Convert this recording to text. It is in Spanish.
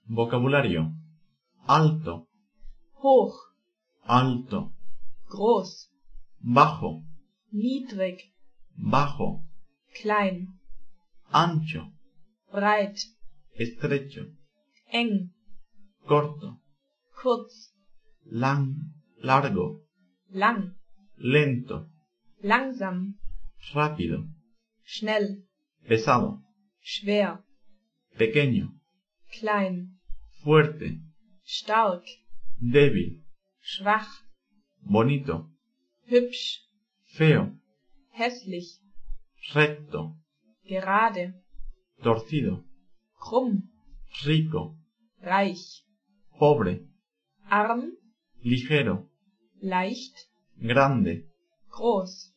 Vocabulario: alto, hoch, alto, groß, bajo, niedrig, bajo, klein, ancho, breit, estrecho, eng, corto, kurz, largo, lang, lento, langsam, rápido, schnell, pesado, schwer, pequeño, klein, fuerte, stark, débil, schwach, bonito, hübsch, feo, hässlich, recto, gerade, torcido, krumm, rico, reich, pobre, arm, ligero, leicht, grande, groß.